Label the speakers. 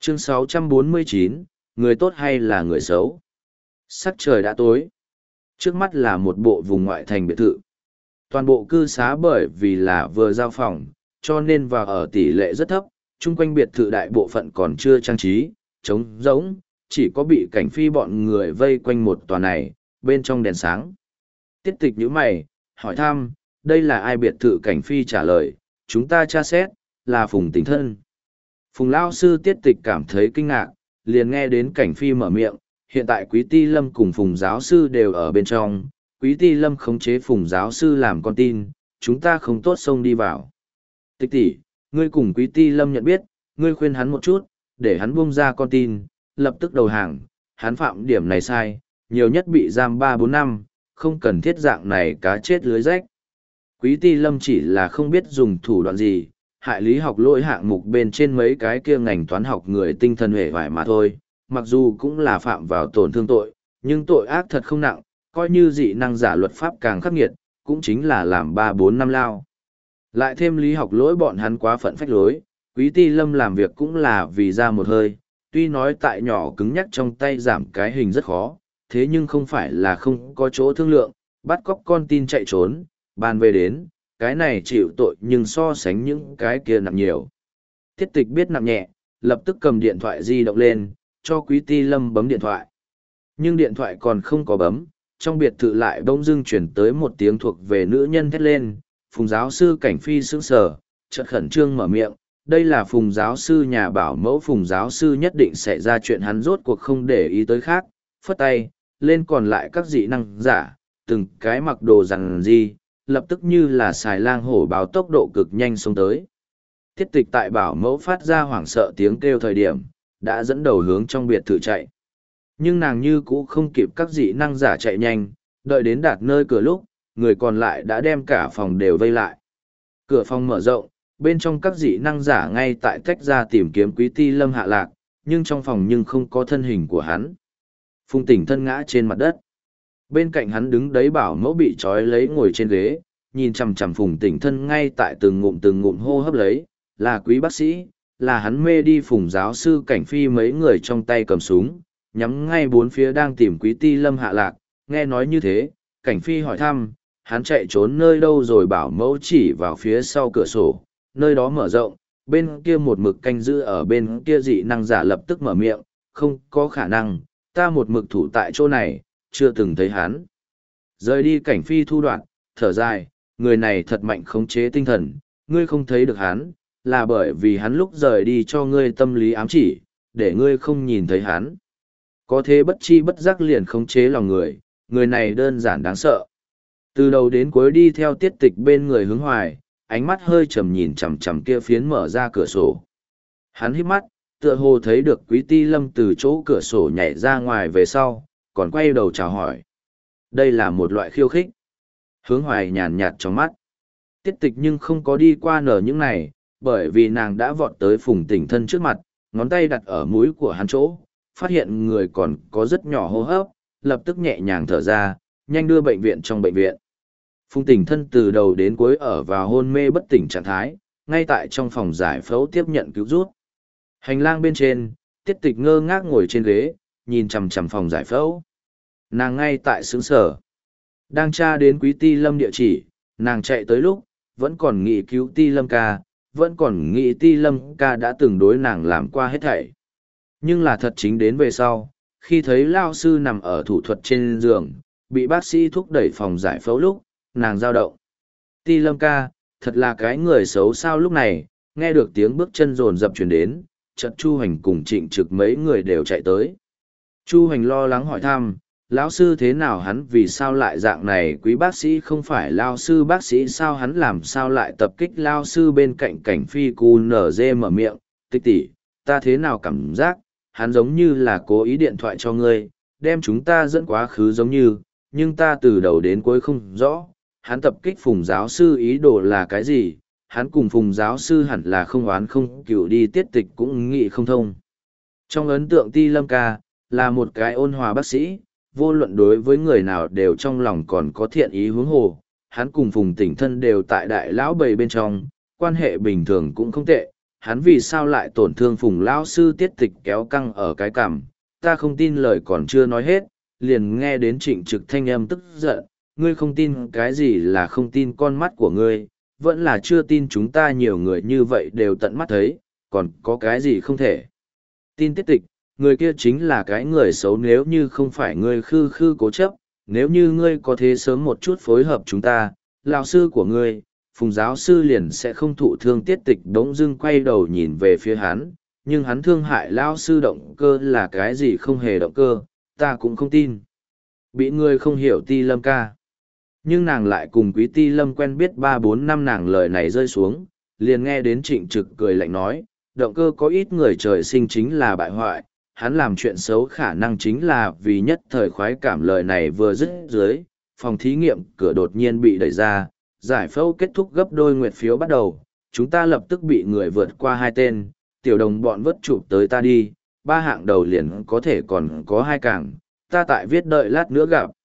Speaker 1: Chương 649, người tốt hay là người xấu? Sắc trời đã tối. Trước mắt là một bộ vùng ngoại thành biệt thự. Toàn bộ cư xá bởi vì là vừa giao phòng, cho nên vào ở tỷ lệ rất thấp, chung quanh biệt thự đại bộ phận còn chưa trang trí, trống rỗng, chỉ có bị cảnh phi bọn người vây quanh một tòa này, bên trong đèn sáng. Tiết tịch nhíu mày, hỏi thăm, đây là ai? Biệt thự cảnh phi trả lời, chúng ta tra xét, là Phùng Tỉnh Thân. Phùng Lao Sư tiết tịch cảm thấy kinh ngạc, liền nghe đến cảnh phi mở miệng, hiện tại Quý Ti Lâm cùng Phùng Giáo Sư đều ở bên trong, Quý Ti Lâm khống chế Phùng Giáo Sư làm con tin, chúng ta không tốt xông đi vào. Tịch tỷ, ngươi cùng Quý Ti Lâm nhận biết, ngươi khuyên hắn một chút, để hắn buông ra con tin, lập tức đầu hàng, hắn phạm điểm này sai, nhiều nhất bị giam 3-4 năm, không cần thiết dạng này cá chết lưới rách. Quý Ti Lâm chỉ là không biết dùng thủ đoạn gì, hại lý học lỗi hạng mục bên trên mấy cái kia ngành toán học người tinh thần hề vải mà thôi, mặc dù cũng là phạm vào tổn thương tội, nhưng tội ác thật không nặng, coi như dị năng giả luật pháp càng khắc nghiệt, cũng chính là làm 3-4 năm lao. Lại thêm lý học lỗi bọn hắn quá phận phách lối, Quý Ti Lâm làm việc cũng là vì ra một hơi, tuy nói tại nhỏ cứng nhắc trong tay giảm cái hình rất khó, thế nhưng không phải là không có chỗ thương lượng, bắt cóc con tin chạy trốn, bàn về đến, cái này chịu tội nhưng so sánh những cái kia nặng nhiều. Thiết tịch biết nặng nhẹ, lập tức cầm điện thoại di động lên, cho Quý Ti Lâm bấm điện thoại. Nhưng điện thoại còn không có bấm, trong biệt thự lại bỗng dưng chuyển tới một tiếng thuộc về nữ nhân thét lên, Phùng Giáo Sư cảnh phi sững sờ, chợt khẩn trương mở miệng, đây là Phùng Giáo Sư nhà bảo mẫu. Phùng Giáo Sư nhất định sẽ ra chuyện, hắn rốt cuộc không để ý tới khác, phất tay, lên còn lại các dị năng giả, từng cái mặc đồ rằng gì, lập tức như là xài lang hổ báo tốc độ cực nhanh xông tới. Thiết tịch tại bảo mẫu phát ra hoảng sợ tiếng kêu thời điểm, đã dẫn đầu hướng trong biệt thự chạy. Nhưng nàng như cũ không kịp các dị năng giả chạy nhanh, đợi đến đạt nơi cửa lúc, người còn lại đã đem cả phòng đều vây lại. Cửa phòng mở rộng, bên trong các dị năng giả ngay tại tách ra tìm kiếm Quý Ti Lâm hạ lạc, nhưng trong phòng nhưng không có thân hình của hắn. Phùng Tỉnh Thân ngã trên mặt đất. Bên cạnh hắn đứng đấy bảo mẫu bị trói lấy ngồi trên ghế, nhìn chằm chằm Phùng Tỉnh Thân ngay tại từng ngụm hô hấp lấy, là Quý bác sĩ, là hắn mê đi. Phùng Giáo Sư cảnh phi mấy người trong tay cầm súng, nhắm ngay bốn phía đang tìm Quý Ti Lâm hạ lạc. Nghe nói như thế, cảnh phi hỏi thăm, hắn chạy trốn nơi đâu rồi? Bảo mẫu chỉ vào phía sau cửa sổ, nơi đó mở rộng, bên kia một mực canh giữ ở bên kia dị năng giả lập tức mở miệng, không có khả năng, ta một mực thủ tại chỗ này, chưa từng thấy hắn. Rời đi. Cảnh phi thu đoạn, thở dài, người này thật mạnh khống chế tinh thần, ngươi không thấy được hắn, là bởi vì hắn lúc rời đi cho ngươi tâm lý ám chỉ, để ngươi không nhìn thấy hắn. Có thế bất chi bất giác liền khống chế lòng người này đơn giản đáng sợ. Từ đầu đến cuối đi theo tiết tịch bên người hướng hoài, ánh mắt hơi trầm nhìn chằm chằm kia phiến mở ra cửa sổ. Hắn híp mắt, tựa hồ thấy được Quý Ti Lâm từ chỗ cửa sổ nhảy ra ngoài về sau, còn quay đầu chào hỏi. Đây là một loại khiêu khích. Hướng hoài nhàn nhạt trong mắt. Tiết tịch nhưng không có đi qua nở những này, bởi vì nàng đã vọt tới Phùng Tỉnh Thân trước mặt, ngón tay đặt ở mũi của hắn chỗ, phát hiện người còn có rất nhỏ hô hấp, lập tức nhẹ nhàng thở ra, nhanh đưa bệnh viện trong bệnh viện. Phùng Tỉnh Thân từ đầu đến cuối ở vào hôn mê bất tỉnh trạng thái, ngay tại trong phòng giải phẫu tiếp nhận cứu rút. Hành lang bên trên, tiết tịch ngơ ngác ngồi trên ghế, nhìn chằm chằm phòng giải phẫu. Nàng ngay tại xứng sở. Đang tra đến Quý Ti Lâm địa chỉ, nàng chạy tới lúc, vẫn còn nghĩ cứu Ti Lâm ca, vẫn còn nghĩ Ti Lâm ca đã từng đối nàng làm qua hết thảy. Nhưng là thật chính đến về sau, khi thấy Lao sư nằm ở thủ thuật trên giường, bị bác sĩ thúc đẩy phòng giải phẫu lúc, nàng dao động. Ti Lâm ca, thật là cái người xấu sao? Lúc này, nghe được tiếng bước chân rồn rập chuyển đến, chợt Chu Hành cùng Trịnh Trực mấy người đều chạy tới. Chu Hành lo lắng hỏi thăm, lão sư thế nào, hắn vì sao lại dạng này? Quý bác sĩ không phải Lao sư bác sĩ sao, hắn làm sao lại tập kích Lao sư? Bên cạnh cảnh phi cu nở dê mở miệng, tịch tỷ, ta thế nào cảm giác, hắn giống như là cố ý điện thoại cho ngươi, đem chúng ta dẫn quá khứ giống như, nhưng ta từ đầu đến cuối không rõ, hắn tập kích Phùng giáo sư ý đồ là cái gì? Hắn cùng Phùng giáo sư hẳn là không oán không cừu đi. Tiết tịch cũng nghĩ không thông. Trong ấn tượng Ti Lâm ca, là một cái ôn hòa bác sĩ, vô luận đối với người nào đều trong lòng còn có thiện ý huống hồ. Hắn cùng Phùng Tỉnh Thân đều tại đại lão bầy bên trong, quan hệ bình thường cũng không tệ, hắn vì sao lại tổn thương Phùng lão sư. Tiết Tịch kéo căng ở cái cằm, ta không tin. Lời còn chưa nói hết, liền nghe đến Trịnh Trực thanh âm tức giận, ngươi không tin cái gì? Là không tin con mắt của ngươi, vẫn là chưa tin chúng ta nhiều người như vậy đều tận mắt thấy, còn có cái gì không thể tin? Tiết Tịch, người kia chính là cái người xấu. Nếu như không phải ngươi khư khư cố chấp, nếu như ngươi có thế sớm một chút phối hợp chúng ta, lão sư của ngươi, Phùng giáo sư liền sẽ không thụ thương. Tiết Tịch đống dưng quay đầu nhìn về phía hắn, nhưng hắn thương hại lão sư động cơ là cái gì? Không hề động cơ, ta cũng không tin. Bị ngươi không hiểu Ti Lâm ca. Nhưng nàng lại cùng Quý Ti Lâm quen biết 3-4 năm. Nàng lời này rơi xuống, liền nghe đến Trịnh Trực cười lạnh nói, động cơ có ít người trời sinh chính là bại hoại, hắn làm chuyện xấu khả năng chính là vì nhất thời khoái cảm. Lời này vừa dứt dưới, phòng thí nghiệm cửa đột nhiên bị đẩy ra, giải phẫu kết thúc, gấp đôi nguyệt phiếu bắt đầu. Chúng ta lập tức bị người vượt qua 2 tên, tiểu đồng bọn vất chụp tới ta đi, 3 hạng đầu liền có thể còn có 2 càng, ta tại viết đợi lát nữa gặp,